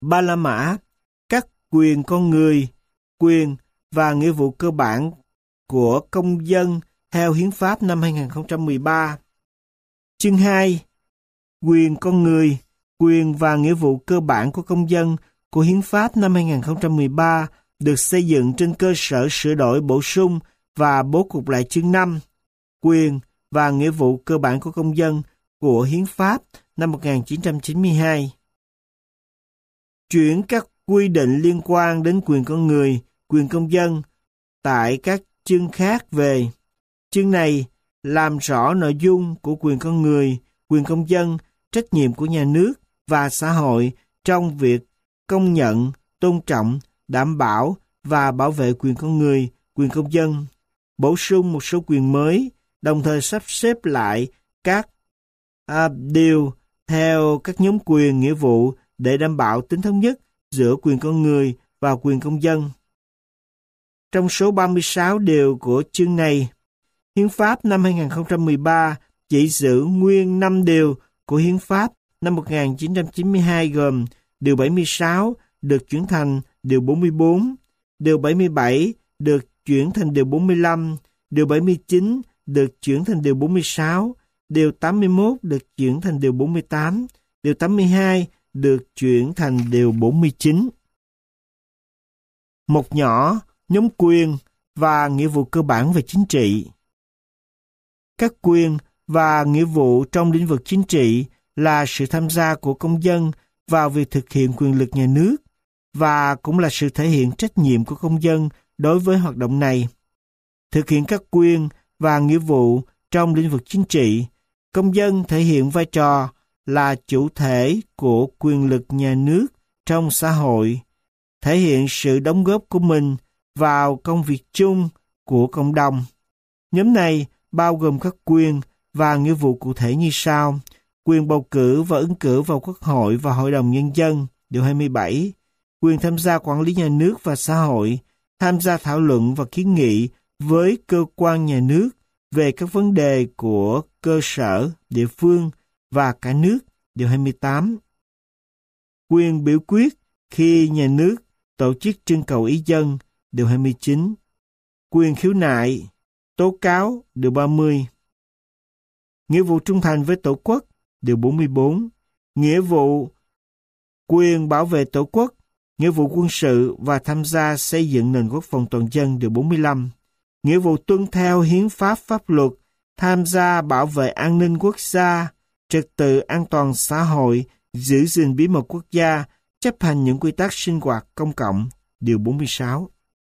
Ba La Mã, các quyền con người, quyền và nghĩa vụ cơ bản của công dân theo Hiến pháp năm 2013. Chương 2. Quyền con người, quyền và nghĩa vụ cơ bản của công dân của Hiến pháp năm 2013 được xây dựng trên cơ sở sửa đổi bổ sung và bố cục lại chương 5. Quyền và nghĩa vụ cơ bản của công dân của Hiến pháp năm 1992. Chuyển các quy định liên quan đến quyền con người, quyền công dân tại các chương khác về. Chương này làm rõ nội dung của quyền con người, quyền công dân, trách nhiệm của nhà nước và xã hội trong việc công nhận, tôn trọng, đảm bảo và bảo vệ quyền con người, quyền công dân, bổ sung một số quyền mới, đồng thời sắp xếp lại các điều theo các nhóm quyền nghĩa vụ để đảm bảo tính thống nhất giữa quyền con người và quyền công dân. Trong số 36 điều của chương này, Hiến pháp năm 2013 chỉ giữ nguyên 5 điều của Hiến pháp năm 1992 gồm điều 76 được chuyển thành điều 44, điều 77 được chuyển thành điều 45, điều 79 được chuyển thành điều 46, điều 81 được chuyển thành điều 48, điều 82 được chuyển thành điều 49. Một nhỏ, nhóm quyền và nghĩa vụ cơ bản về chính trị. Các quyền và nghĩa vụ trong lĩnh vực chính trị là sự tham gia của công dân vào việc thực hiện quyền lực nhà nước và cũng là sự thể hiện trách nhiệm của công dân đối với hoạt động này. Thực hiện các quyền và nghĩa vụ trong lĩnh vực chính trị, công dân thể hiện vai trò là chủ thể của quyền lực nhà nước trong xã hội, thể hiện sự đóng góp của mình vào công việc chung của cộng đồng. Nhóm này bao gồm các quyền và nghĩa vụ cụ thể như sau: quyền bầu cử và ứng cử vào Quốc hội và Hội đồng Nhân dân, điều 27, quyền tham gia quản lý nhà nước và xã hội, tham gia thảo luận và kiến nghị với cơ quan nhà nước về các vấn đề của cơ sở, địa phương và cả nước, điều 28. Quyền biểu quyết khi nhà nước tổ chức trưng cầu ý dân, điều 29. Quyền khiếu nại, tố cáo, điều 30. Nghĩa vụ trung thành với Tổ quốc, điều 44. Nghĩa vụ quyền bảo vệ Tổ quốc, nghĩa vụ quân sự và tham gia xây dựng nền quốc phòng toàn dân, điều 45. Nghĩa vụ tuân theo hiến pháp pháp luật, tham gia bảo vệ an ninh quốc gia, trật tự an toàn xã hội, giữ gìn bí mật quốc gia, chấp hành những quy tắc sinh hoạt công cộng, điều 46.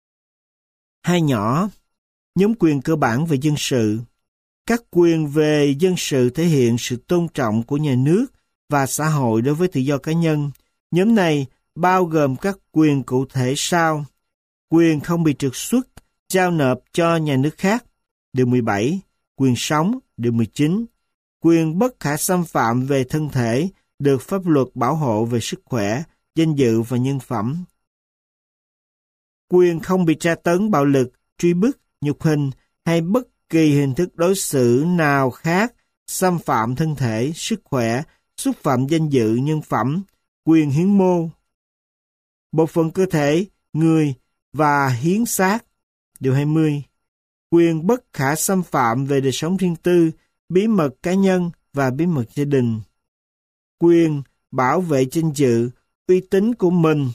Hai nhỏ, nhóm quyền cơ bản về dân sự. Các quyền về dân sự thể hiện sự tôn trọng của nhà nước và xã hội đối với tự do cá nhân. Nhóm này bao gồm các quyền cụ thể sau: quyền không bị trục xuất, giao nộp cho nhà nước khác, điều 17, quyền sống, điều 19, quyền bất khả xâm phạm về thân thể, được pháp luật bảo hộ về sức khỏe, danh dự và nhân phẩm. Quyền không bị tra tấn bạo lực, truy bức, nhục hình hay bất kỳ hình thức đối xử nào khác xâm phạm thân thể, sức khỏe, xúc phạm danh dự, nhân phẩm, quyền hiến mô, bộ phận cơ thể, người và hiến xác, điều 20. Quyền bất khả xâm phạm về đời sống riêng tư, bí mật cá nhân và bí mật gia đình. Quyền bảo vệ danh dự, uy tín của mình.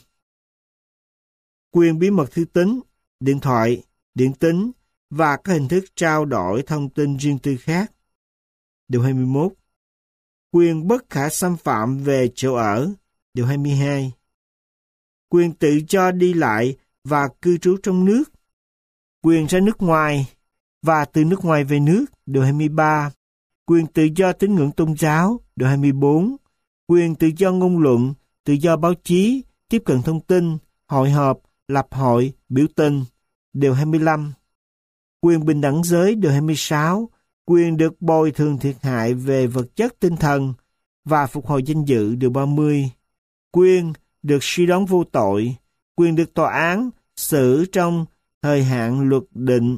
Quyền bí mật thư tín, điện thoại, điện tín và các hình thức trao đổi thông tin riêng tư khác. Điều 21. Quyền bất khả xâm phạm về chỗ ở, điều 22. Quyền tự do đi lại và cư trú trong nước. Quyền ra nước ngoài và từ nước ngoài về nước, điều 23. Quyền tự do tín ngưỡng tôn giáo, điều 24. Quyền tự do ngôn luận, tự do báo chí, tiếp cận thông tin, hội họp, lập hội, biểu tình, điều 25. Quyền bình đẳng giới, điều 26. Quyền được bồi thường thiệt hại về vật chất tinh thần và phục hồi danh dự, điều 30. Quyền được suy đoán vô tội. Quyền được tòa án xử trong thời hạn luật định.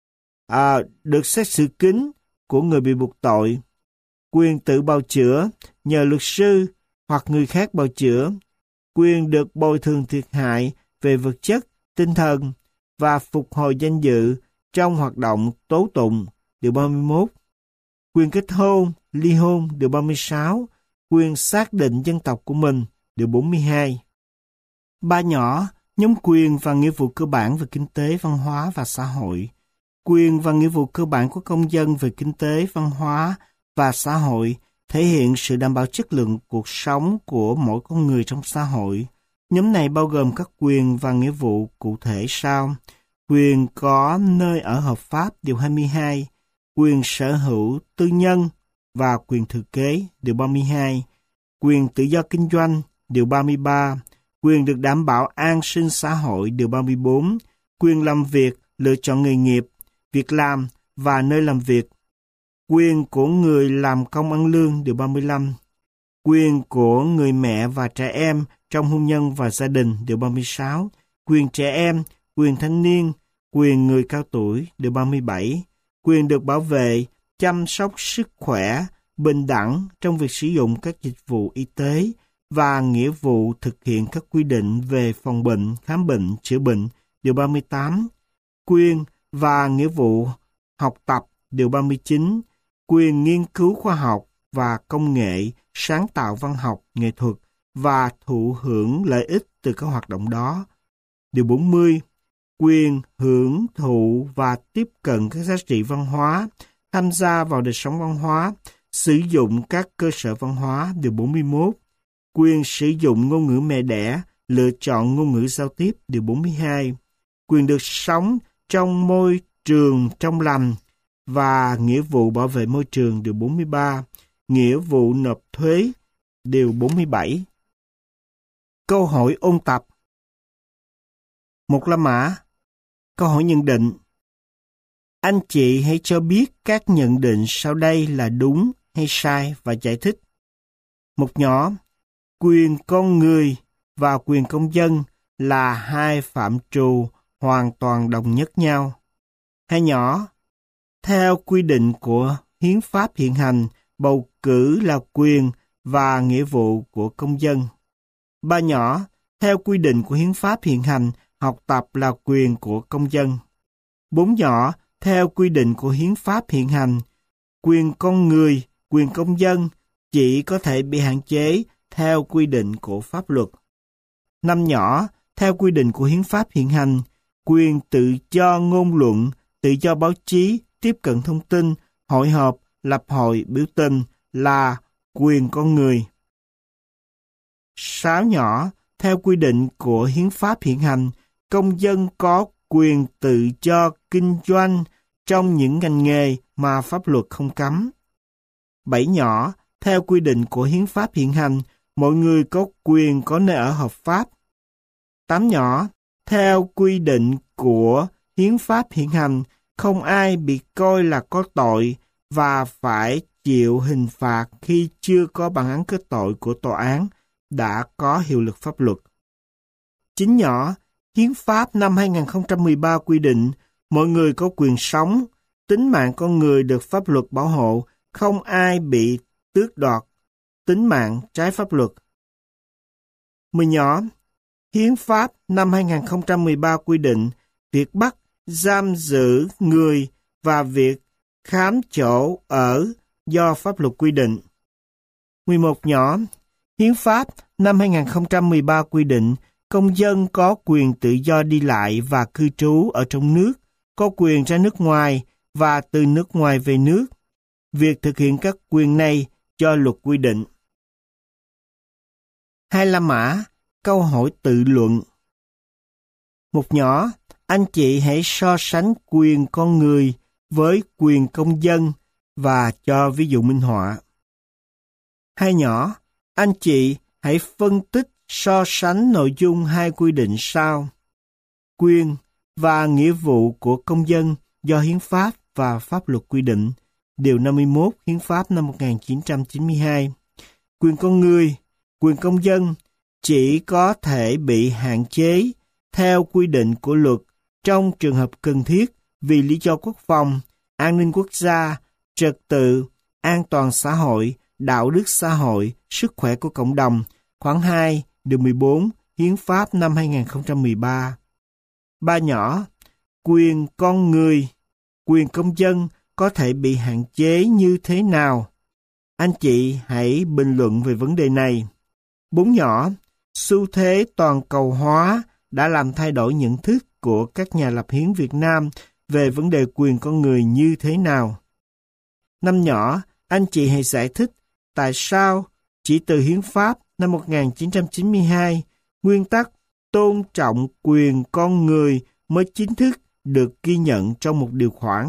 Được xét xử kín của người bị buộc tội. Quyền tự bào chữa nhờ luật sư hoặc người khác bào chữa. quyền được bồi thường thiệt hại về vật chất, tinh thần và phục hồi danh dự trong hoạt động tố tụng, điều 31. Quyền kết hôn, ly hôn, điều 36. Quyền xác định dân tộc của mình, điều 42. 3 nhỏ, nhóm quyền và nghĩa vụ cơ bản về kinh tế, văn hóa và xã hội. Quyền và nghĩa vụ cơ bản của công dân về kinh tế, văn hóa và xã hội thể hiện sự đảm bảo chất lượng cuộc sống của mỗi con người trong xã hội. Nhóm này bao gồm các quyền và nghĩa vụ cụ thể sau: quyền có nơi ở hợp pháp, điều 22, quyền sở hữu tư nhân và quyền thừa kế, điều 32, quyền tự do kinh doanh, điều 33, quyền được đảm bảo an sinh xã hội, điều 34, quyền làm việc, lựa chọn nghề nghiệp, việc làm và nơi làm việc, quyền của người làm công ăn lương, điều 35, quyền của người mẹ và trẻ em trong hôn nhân và gia đình, điều 36, quyền trẻ em, quyền thanh niên, quyền người cao tuổi, điều 37, quyền được bảo vệ, chăm sóc sức khỏe, bình đẳng trong việc sử dụng các dịch vụ y tế và nghĩa vụ thực hiện các quy định về phòng bệnh, khám bệnh, chữa bệnh, điều 38, quyền và nghĩa vụ học tập, điều 39, quyền nghiên cứu khoa học và công nghệ, sáng tạo văn học, nghệ thuật và thụ hưởng lợi ích từ các hoạt động đó, điều 40, quyền hưởng thụ và tiếp cận các giá trị văn hóa, tham gia vào đời sống văn hóa, sử dụng các cơ sở văn hóa, điều 41, quyền sử dụng ngôn ngữ mẹ đẻ, lựa chọn ngôn ngữ giao tiếp, điều 42, quyền được sống trong môi trường trong lành và nghĩa vụ bảo vệ môi trường, điều 43, nghĩa vụ nộp thuế, điều 47. Câu hỏi ôn tập. 1. La Mã. Câu hỏi nhận định. Anh chị hãy cho biết các nhận định sau đây là đúng hay sai và giải thích. 1 nhỏ. Quyền con người và quyền công dân là hai phạm trù hoàn toàn đồng nhất nhau. 2 nhỏ. Theo quy định của hiến pháp hiện hành, bầu cử là quyền và nghĩa vụ của công dân. 3 nhỏ. Theo quy định của hiến pháp hiện hành, học tập là quyền của công dân. 4 nhỏ. Theo quy định của hiến pháp hiện hành, quyền con người, quyền công dân chỉ có thể bị hạn chế theo quy định của pháp luật. 5 nhỏ. Theo quy định của hiến pháp hiện hành, quyền tự do ngôn luận, tự do báo chí, tiếp cận thông tin, hội họp, lập hội, biểu tình là quyền con người. 6 nhỏ. Theo quy định của hiến pháp hiện hành, công dân có quyền tự do kinh doanh trong những ngành nghề mà pháp luật không cấm. 7 nhỏ. Theo quy định của hiến pháp hiện hành, mọi người có quyền có nơi ở hợp pháp. 8 nhỏ. Theo quy định của hiến pháp hiện hành, không ai bị coi là có tội và phải chịu hình phạt khi chưa có bản án kết tội của tòa án đã có hiệu lực pháp luật. 9 nhỏ. Hiến pháp năm 2013 quy định mọi người có quyền sống, tính mạng con người được pháp luật bảo hộ, không ai bị tước đoạt tính mạng trái pháp luật. 10 nhỏ. Hiến pháp năm 2013 quy định việc bắt, giam giữ người và việc khám chỗ ở do pháp luật quy định. 11 nhỏ. Hiến pháp năm 2013 quy định công dân có quyền tự do đi lại và cư trú ở trong nước, có quyền ra nước ngoài và từ nước ngoài về nước. Việc thực hiện các quyền này do luật quy định. 2 La Mã. Câu hỏi tự luận. 1 nhỏ. Anh chị hãy so sánh quyền con người với quyền công dân và cho ví dụ minh họa. 2 nhỏ. Anh chị hãy phân tích so sánh nội dung hai quy định sau. Quyền và nghĩa vụ của công dân do hiến pháp và pháp luật quy định, điều 51 hiến pháp năm 1992. Quyền con người, quyền công dân chỉ có thể bị hạn chế theo quy định của luật trong trường hợp cần thiết vì lý do quốc phòng, an ninh quốc gia, trật tự, an toàn xã hội, đạo đức xã hội, sức khỏe của cộng đồng, khoản 2, điều 14 Hiến pháp năm 2013. 3 nhỏ, quyền con người, quyền công dân có thể bị hạn chế như thế nào? Anh chị hãy bình luận về vấn đề này. 4 nhỏ, xu thế toàn cầu hóa đã làm thay đổi nhận thức của các nhà lập hiến Việt Nam về vấn đề quyền con người như thế nào? 5 nhỏ, anh chị hãy giải thích tại sao chỉ từ hiến pháp năm 1992, nguyên tắc tôn trọng quyền con người mới chính thức được ghi nhận trong một điều khoản.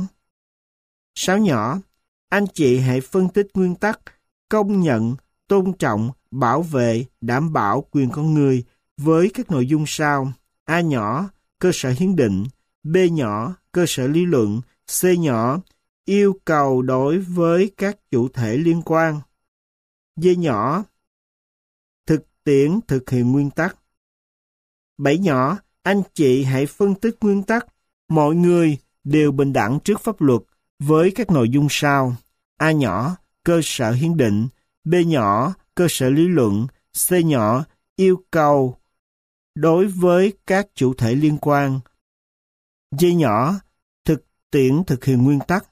6 nhỏ, anh chị hãy phân tích nguyên tắc công nhận, tôn trọng, bảo vệ, đảm bảo quyền con người với các nội dung sau: A nhỏ, cơ sở hiến định; B nhỏ, cơ sở lý luận; C nhỏ, yêu cầu đối với các chủ thể liên quan; D nhỏ, thực tiễn thực hiện nguyên tắc. 7 nhỏ, anh chị hãy phân tích nguyên tắc mọi người đều bình đẳng trước pháp luật với các nội dung sau: A nhỏ, cơ sở hiến định; B nhỏ, cơ sở lý luận; C nhỏ, yêu cầu đối với các chủ thể liên quan; D nhỏ, thực tiễn thực hiện nguyên tắc.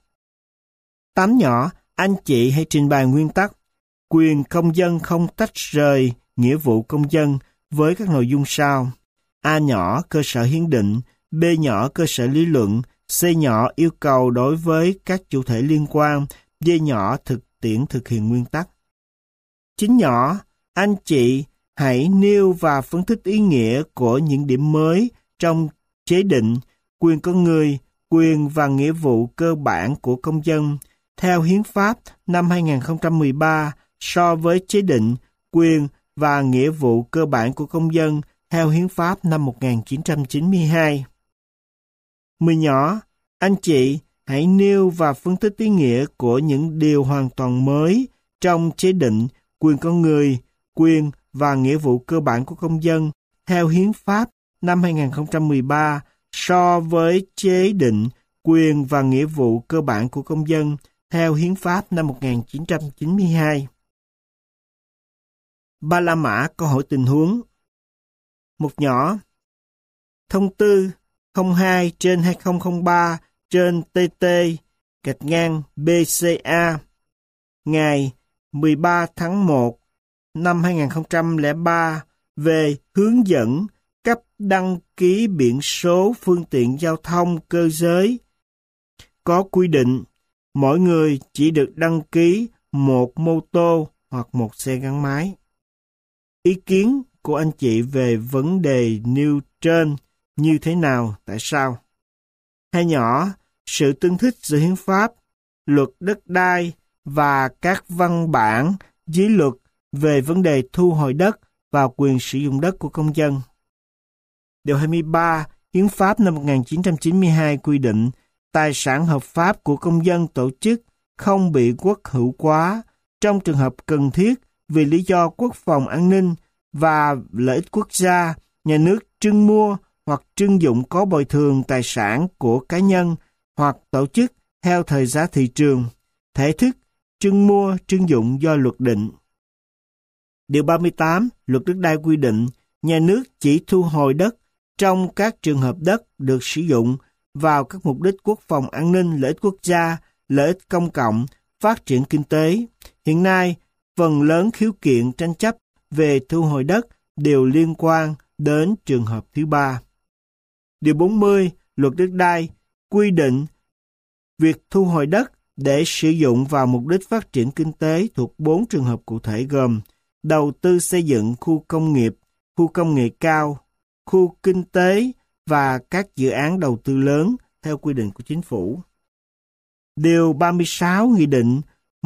8 nhỏ, anh chị hãy trình bày nguyên tắc quyền công dân không tách rời nghĩa vụ công dân với các nội dung sau: A nhỏ, cơ sở hiến định; B nhỏ, cơ sở lý luận; C nhỏ, yêu cầu đối với các chủ thể liên quan; D nhỏ, thực tiễn thực hiện nguyên tắc. 9 nhỏ, anh chị hãy nêu và phân tích ý nghĩa của những điểm mới trong chế định quyền con người, quyền và nghĩa vụ cơ bản của công dân theo hiến pháp năm 2013 so với chế định quyền và nghĩa vụ cơ bản của công dân theo hiến pháp năm 1992. 10 nhỏ, anh chị hãy nêu và phân tích ý nghĩa của những điều hoàn toàn mới trong chế định quyền con người, quyền và nghĩa vụ cơ bản của công dân theo hiến pháp năm 2013 so với chế định quyền và nghĩa vụ cơ bản của công dân theo hiến pháp năm 1992. Ba La Mã câu hỏi tình huống. Một nhỏ, thông tư 02/2003/TT-BCA ngày 13 tháng 1 năm 2003 về hướng dẫn cấp đăng ký biển số phương tiện giao thông cơ giới có quy định mỗi người chỉ được đăng ký một mô tô hoặc một xe gắn máy. Ý kiến của anh chị về vấn đề nêu trên như thế nào, tại sao? Hai nhỏ, sự tương thích giữa hiến pháp, luật đất đai và các văn bản dưới luật về vấn đề thu hồi đất và quyền sử dụng đất của công dân. Điều 23, hiến pháp năm 1992 quy định tài sản hợp pháp của công dân tổ chức không bị quốc hữu hóa trong trường hợp cần thiết vì lý do quốc phòng an ninh và lợi ích quốc gia, nhà nước trưng mua hoặc trưng dụng có bồi thường tài sản của cá nhân hoặc tổ chức theo thời giá thị trường, thể thức trưng mua, trưng dụng do luật định. Điều 38, luật đất đai quy định nhà nước chỉ thu hồi đất trong các trường hợp đất được sử dụng vào các mục đích quốc phòng an ninh, lợi ích quốc gia, lợi ích công cộng, phát triển kinh tế. Hiện nay, phần lớn khiếu kiện tranh chấp về thu hồi đất đều liên quan đến trường hợp thứ ba. Điều 40, luật đất đai quy định việc thu hồi đất để sử dụng vào mục đích phát triển kinh tế thuộc 4 trường hợp cụ thể gồm đầu tư xây dựng khu công nghiệp, khu công nghệ cao, khu kinh tế và các dự án đầu tư lớn theo quy định của chính phủ. Điều 36 Nghị định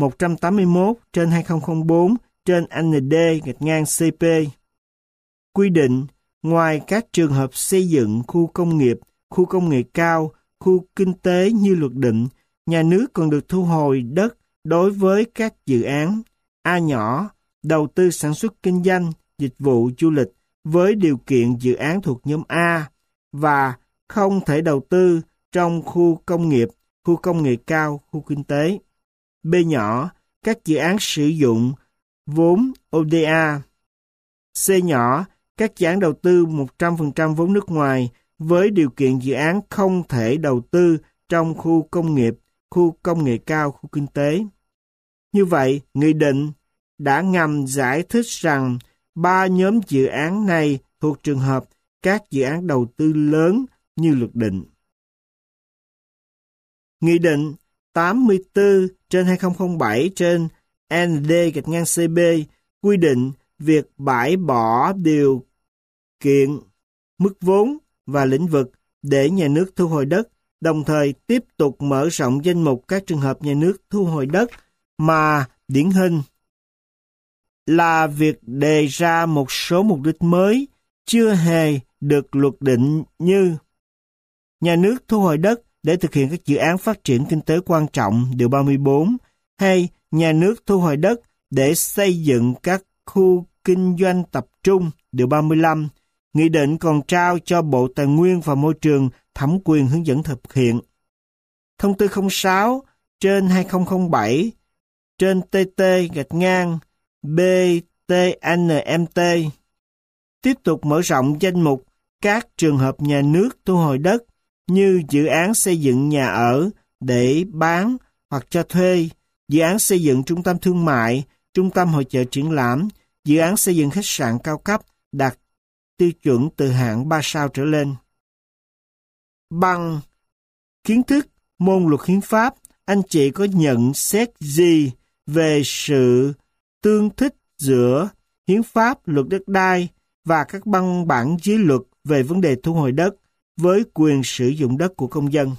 181/2004/ND-CP quy định ngoài các trường hợp xây dựng khu công nghiệp, khu công nghệ cao, khu kinh tế như luật định, nhà nước còn được thu hồi đất đối với các dự án A nhỏ, đầu tư sản xuất kinh doanh, dịch vụ du lịch với điều kiện dự án thuộc nhóm A và không thể đầu tư trong khu công nghiệp, khu công nghệ cao, khu kinh tế. B nhỏ, các dự án sử dụng vốn ODA. C nhỏ, các dự án đầu tư 100% vốn nước ngoài với điều kiện dự án không thể đầu tư trong khu công nghiệp, khu công nghệ cao, khu kinh tế. Như vậy, nghị định đã ngầm giải thích rằng 3 nhóm dự án này thuộc trường hợp các dự án đầu tư lớn như luật định. Nghị định 84/2007 trên ND-CB quy định việc bãi bỏ điều kiện, mức vốn và lĩnh vực để nhà nước thu hồi đất, đồng thời tiếp tục mở rộng danh mục các trường hợp nhà nước thu hồi đất mà điển hình là việc đề ra một số mục đích mới chưa hề được luật định như nhà nước thu hồi đất để thực hiện các dự án phát triển kinh tế quan trọng, điều 34, hay nhà nước thu hồi đất để xây dựng các khu kinh doanh tập trung, điều 35. Nghị định còn trao cho Bộ Tài nguyên và Môi trường thẩm quyền hướng dẫn thực hiện. Thông tư 06/2007 trên TT-BTNMT tiếp tục mở rộng danh mục các trường hợp nhà nước thu hồi đất như dự án xây dựng nhà ở để bán hoặc cho thuê, dự án xây dựng trung tâm thương mại, trung tâm hội chợ triển lãm, dự án xây dựng khách sạn cao cấp đạt tiêu chuẩn từ hạng 3 sao trở lên. Bằng kiến thức môn luật hiến pháp, anh chị có nhận xét gì về sự tương thích giữa hiến pháp, luật đất đai và các văn bản dưới luật về vấn đề thu hồi đất với quyền sử dụng đất của công dân?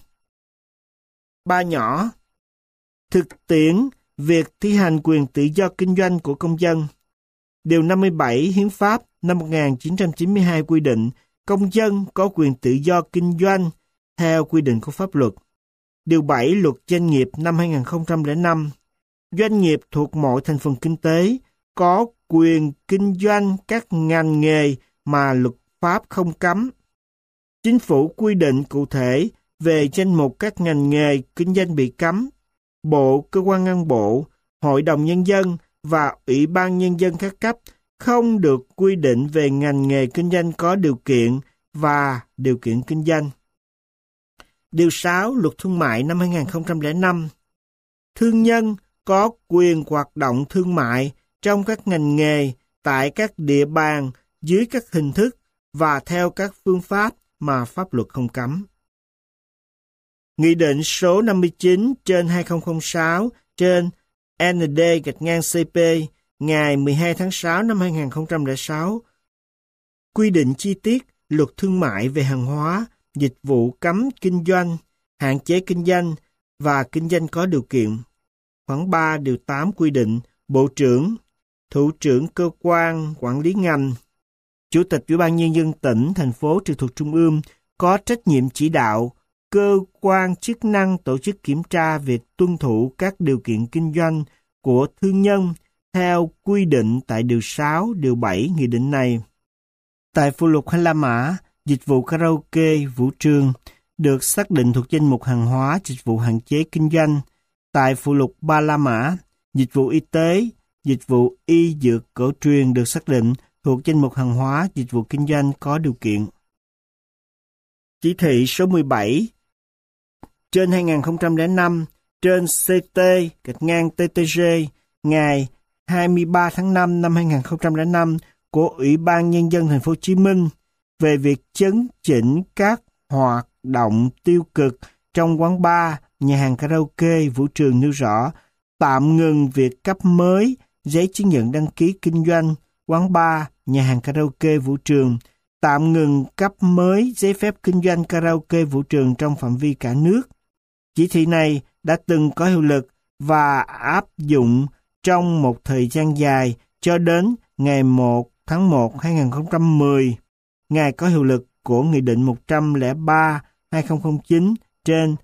3 nhỏ. Thực tiễn việc thi hành quyền tự do kinh doanh của công dân. Điều 57 Hiến pháp năm 1992 quy định công dân có quyền tự do kinh doanh theo quy định của pháp luật. Điều 7 Luật Doanh nghiệp năm 2005, doanh nghiệp thuộc mọi thành phần kinh tế có quyền kinh doanh các ngành nghề mà luật pháp không cấm. Chính phủ quy định cụ thể về danh mục các ngành nghề kinh doanh bị cấm. Bộ, cơ quan ngang bộ, Hội đồng Nhân dân và Ủy ban Nhân dân các cấp không được quy định về ngành nghề kinh doanh có điều kiện và điều kiện kinh doanh. Điều 6 Luật Thương mại năm 2005, thương nhân có quyền hoạt động thương mại trong các ngành nghề tại các địa bàn dưới các hình thức và theo các phương pháp mà pháp luật không cấm. Nghị định số 59/2006 trên ND-CP ngày 12 tháng 6 năm 2006 quy định chi tiết luật thương mại về hàng hóa, dịch vụ cấm kinh doanh, hạn chế kinh doanh và kinh doanh có điều kiện. Khoản 3 điều 8 quy định Bộ trưởng, Thủ trưởng cơ quan quản lý ngành, Chủ tịch Ủy ban Nhân dân tỉnh, thành phố trực thuộc Trung ương có trách nhiệm chỉ đạo cơ quan chức năng tổ chức kiểm tra việc tuân thủ các điều kiện kinh doanh của thương nhân theo quy định tại điều 6, điều 7 nghị định này. Tại phụ lục 2 La Mã, dịch vụ karaoke, vũ trường được xác định thuộc danh mục hàng hóa, dịch vụ hạn chế kinh doanh. Tại phụ lục 3 La Mã, dịch vụ y tế, dịch vụ y dược cổ truyền được xác định thuộc danh mục hàng hóa, dịch vụ kinh doanh có điều kiện. Chỉ thị số 17 trên 2005 trên CT-TTG ngày 23 tháng 5 năm 2005 của Ủy ban Nhân dân Thành phố Hồ Chí Minh về việc chấn chỉnh các hoạt động tiêu cực trong quán bar, nhà hàng karaoke, vũ trường nêu rõ tạm ngừng việc cấp mới giấy chứng nhận đăng ký kinh doanh quán bar, nhà hàng karaoke, vũ trường, tạm ngừng cấp mới giấy phép kinh doanh karaoke, vũ trường trong phạm vi cả nước. Chỉ thị này đã từng có hiệu lực và áp dụng trong một thời gian dài cho đến ngày 1 tháng 1 2010, ngày có hiệu lực của Nghị định 103/2009 trên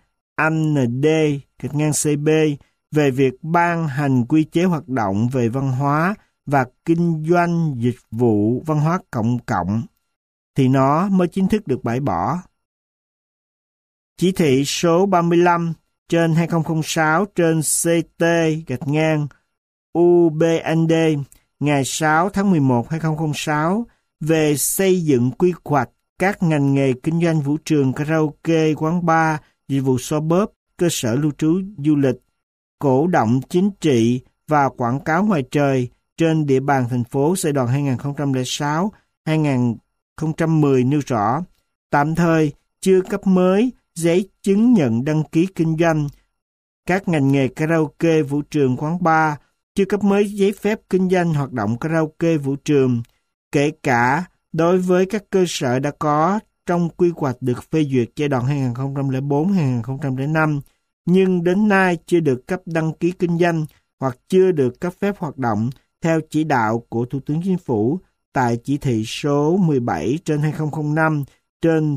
ND-CB về việc ban hành quy chế hoạt động về văn hóa và kinh doanh dịch vụ văn hóa công cộng, thì nó mới chính thức được bãi bỏ. Chỉ thị số 35 trên 2006 trên CT-UBND ngày 6 tháng 11, 2006 về xây dựng quy hoạch các ngành nghề kinh doanh vũ trường, karaoke, quán bar, dịch vụ xoa bóp, cơ sở lưu trú du lịch, cổ động chính trị và quảng cáo ngoài trời trên địa bàn thành phố giai đoạn 2006-2010 nêu rõ, tạm thời chưa cấp mới giấy chứng nhận đăng ký kinh doanh các ngành nghề karaoke, vũ trường, quán bar, chưa cấp mới giấy phép kinh doanh hoạt động karaoke, vũ trường, kể cả đối với các cơ sở đã có trong quy hoạch được phê duyệt giai đoạn 2004-2005, nhưng đến nay chưa được cấp đăng ký kinh doanh hoặc chưa được cấp phép hoạt động theo chỉ đạo của Thủ tướng Chính phủ tại chỉ thị số 17/2005 trên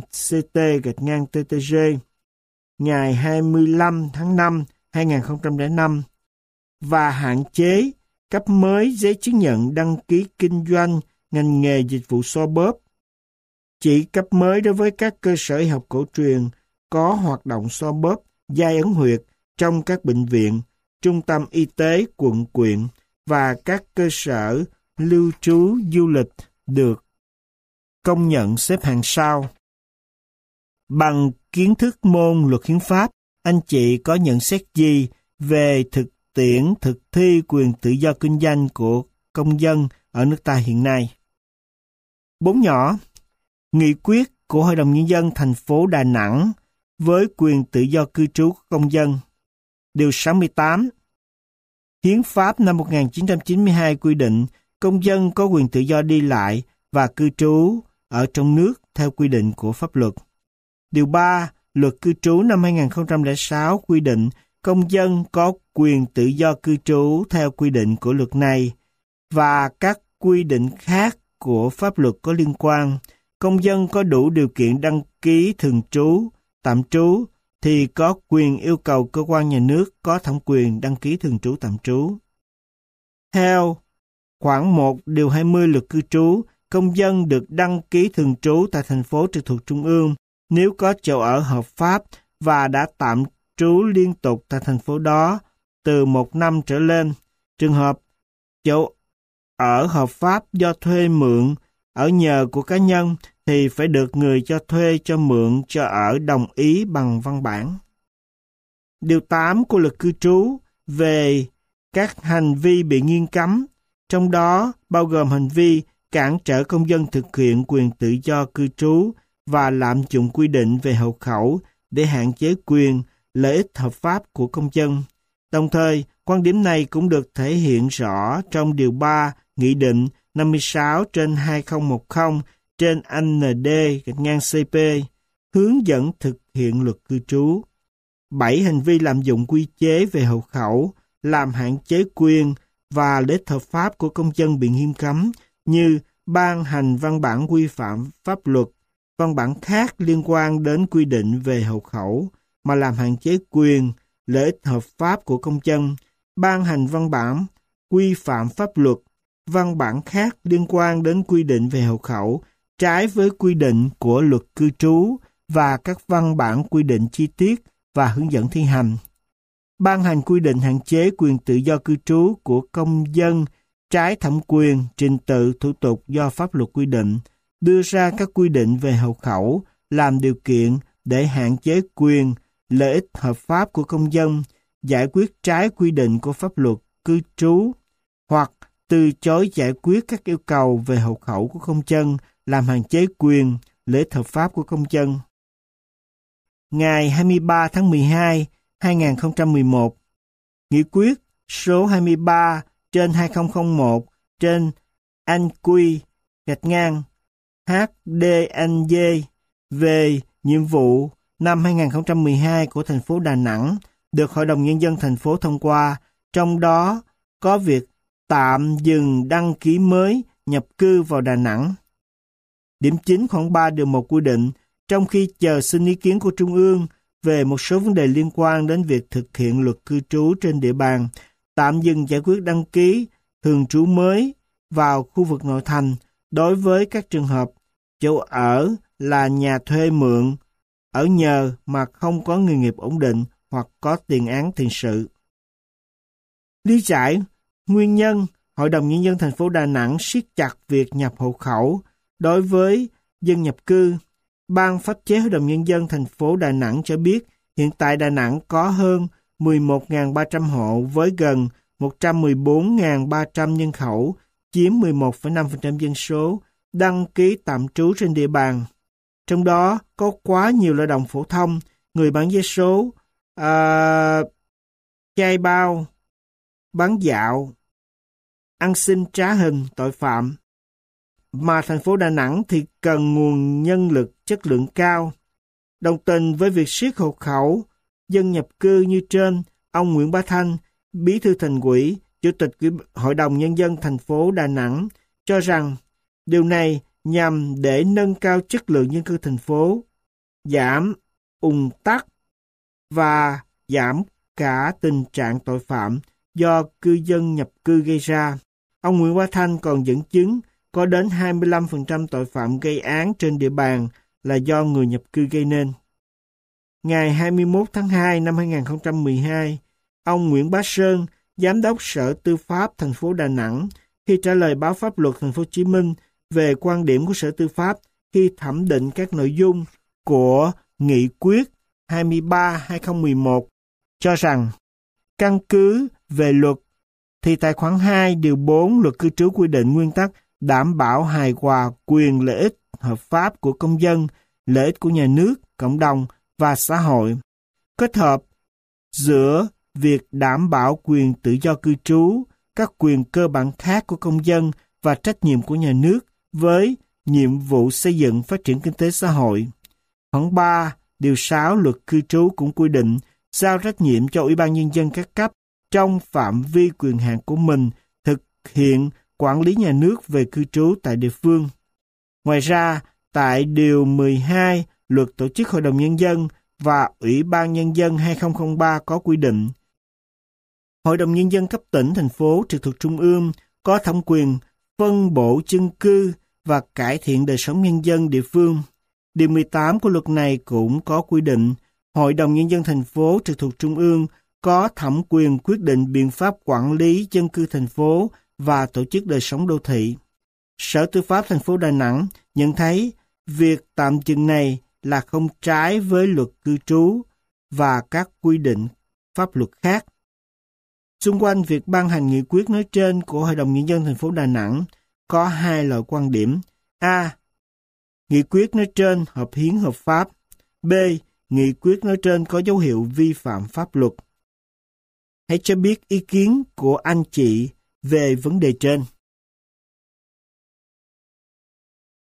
CT-TTG ngày 25 tháng 5, 2005 và hạn chế cấp mới giấy chứng nhận đăng ký kinh doanh ngành nghề dịch vụ xoa bóp. Chỉ cấp mới đối với các cơ sở y học cổ truyền có hoạt động xoa bóp, giai ấn huyệt trong các bệnh viện, trung tâm y tế quận huyện và các cơ sở lưu trú du lịch được công nhận xếp hạng sau. Bằng kiến thức môn luật hiến pháp, anh chị có nhận xét gì về thực tiễn thực thi quyền tự do kinh doanh của công dân ở nước ta hiện nay? 4 nhỏ. Nghị quyết của Hội đồng Nhân dân thành phố Đà Nẵng với quyền tự do cư trú của công dân. Điều 68. Hiến pháp năm 1992 quy định công dân có quyền tự do đi lại và cư trú ở trong nước theo quy định của pháp luật. Điều 3. Luật cư trú năm 2006 quy định công dân có quyền tự do cư trú theo quy định của luật này và các quy định khác của pháp luật có liên quan. Công dân có đủ điều kiện đăng ký thường trú, tạm trú thì có quyền yêu cầu cơ quan nhà nước có thẩm quyền đăng ký thường trú tạm trú. Theo khoản 1 điều 20 luật cư trú, công dân được đăng ký thường trú tại thành phố trực thuộc Trung ương nếu có chỗ ở hợp pháp và đã tạm trú liên tục tại thành phố đó từ 1 năm trở lên. Trường hợp chỗ ở hợp pháp do thuê mượn, ở nhờ của cá nhân thì phải được người cho thuê cho mượn cho ở đồng ý bằng văn bản. Điều 8 của luật cư trú về các hành vi bị nghiêm cấm, trong đó bao gồm hành vi cản trở công dân thực hiện quyền tự do cư trú và lạm dụng quy định về hộ khẩu để hạn chế quyền, lợi ích hợp pháp của công dân. Đồng thời, quan điểm này cũng được thể hiện rõ trong Điều 3 Nghị định 56/2010 trên ND-CP hướng dẫn thực hiện luật cư trú. 7 hành vi lạm dụng quy chế về hộ khẩu làm hạn chế quyền và lợi ích hợp pháp của công dân bị nghiêm cấm như ban hành văn bản quy phạm pháp luật, văn bản khác liên quan đến quy định về hộ khẩu mà làm hạn chế quyền, lợi ích hợp pháp của công dân, ban hành văn bản quy phạm pháp luật, văn bản khác liên quan đến quy định về hộ khẩu trái với quy định của luật cư trú và các văn bản quy định chi tiết và hướng dẫn thi hành. Ban hành quy định hạn chế quyền tự do cư trú của công dân trái thẩm quyền, trình tự, thủ tục do pháp luật quy định, đưa ra các quy định về hộ khẩu làm điều kiện để hạn chế quyền, lợi ích hợp pháp của công dân, giải quyết trái quy định của pháp luật cư trú hoặc từ chối giải quyết các yêu cầu về hộ khẩu của công dân làm hạn chế quyền, lợi ích hợp pháp của công dân. Ngày 23 tháng 12, 2011, Nghị quyết số 23/2001 trên NQ-HDNG về nhiệm vụ năm 2012 của thành phố Đà Nẵng được Hội đồng Nhân dân thành phố thông qua, trong đó có việc tạm dừng đăng ký mới nhập cư vào Đà Nẵng. Điểm 9 khoản 3 điều 1 quy định, trong khi chờ xin ý kiến của Trung ương về một số vấn đề liên quan đến việc thực hiện luật cư trú trên địa bàn, tạm dừng giải quyết đăng ký thường trú mới vào khu vực nội thành đối với các trường hợp chỗ ở là nhà thuê mượn, ở nhờ mà không có nghề nghiệp ổn định hoặc có tiền án tiền sự. Lý giải nguyên nhân Hội đồng Nhân dân thành phố Đà Nẵng siết chặt việc nhập hộ khẩu đối với dân nhập cư. Ban pháp chế Hội đồng Nhân dân thành phố Đà Nẵng cho biết hiện tại Đà Nẵng có hơn 11.300 hộ với gần 114.300 nhân khẩu, chiếm 11,5% dân số, đăng ký tạm trú trên địa bàn. Trong đó có quá nhiều lao động phổ thông, người bán vé số, chai bao, bán dạo, ăn xin trá hình, tội phạm. Mà thành phố Đà Nẵng thì cần nguồn nhân lực chất lượng cao. Đồng tình với việc siết hộ khẩu dân nhập cư như trên, ông Nguyễn Bá Thanh, Bí thư Thành ủy, Chủ tịch Hội đồng Nhân dân thành phố Đà Nẵng cho rằng điều này nhằm để nâng cao chất lượng dân cư thành phố, giảm ùn tắc và giảm cả tình trạng tội phạm do cư dân nhập cư gây ra. Ông Nguyễn Bá Thanh còn dẫn chứng có đến 25% tội phạm gây án trên địa bàn là do người nhập cư gây nên. Ngày 21 tháng 2 năm 2012, ông Nguyễn Bá Sơn, Giám đốc Sở Tư pháp thành phố Đà Nẵng, khi trả lời báo Pháp luật Thành phố Hồ Chí Minh về quan điểm của Sở Tư pháp khi thẩm định các nội dung của Nghị quyết 23/2011, cho rằng căn cứ về luật thì tại khoản 2 điều 4 Luật cư trú quy định nguyên tắc đảm bảo hài hòa quyền lợi ích hợp pháp của công dân, lợi ích của nhà nước, cộng đồng và xã hội, kết hợp giữa việc đảm bảo quyền tự do cư trú, các quyền cơ bản khác của công dân và trách nhiệm của nhà nước với nhiệm vụ xây dựng phát triển kinh tế xã hội. Khoản 3 điều 6 Luật cư trú cũng quy định giao trách nhiệm cho Ủy ban Nhân dân các cấp trong phạm vi quyền hạn của mình thực hiện quản lý nhà nước về cư trú tại địa phương. Ngoài ra, tại Điều 12 Luật Tổ chức Hội đồng Nhân dân và Ủy ban Nhân dân 2003 có quy định Hội đồng Nhân dân cấp tỉnh, thành phố trực thuộc Trung ương có thẩm quyền phân bổ dân cư và cải thiện đời sống nhân dân địa phương. Điều 18 của luật này cũng có quy định Hội đồng Nhân dân thành phố trực thuộc Trung ương có thẩm quyền quyết định biện pháp quản lý dân cư thành phố và tổ chức đời sống đô thị. Sở Tư pháp thành phố Đà Nẵng nhận thấy việc tạm dừng này là không trái với luật cư trú và các quy định pháp luật khác. Xung quanh việc ban hành nghị quyết nói trên của Hội đồng Nhân dân thành phố Đà Nẵng có hai loại quan điểm. A. Nghị quyết nói trên hợp hiến hợp pháp. B. Nghị quyết nói trên có dấu hiệu vi phạm pháp luật. Hãy cho biết ý kiến của anh chị về vấn đề trên.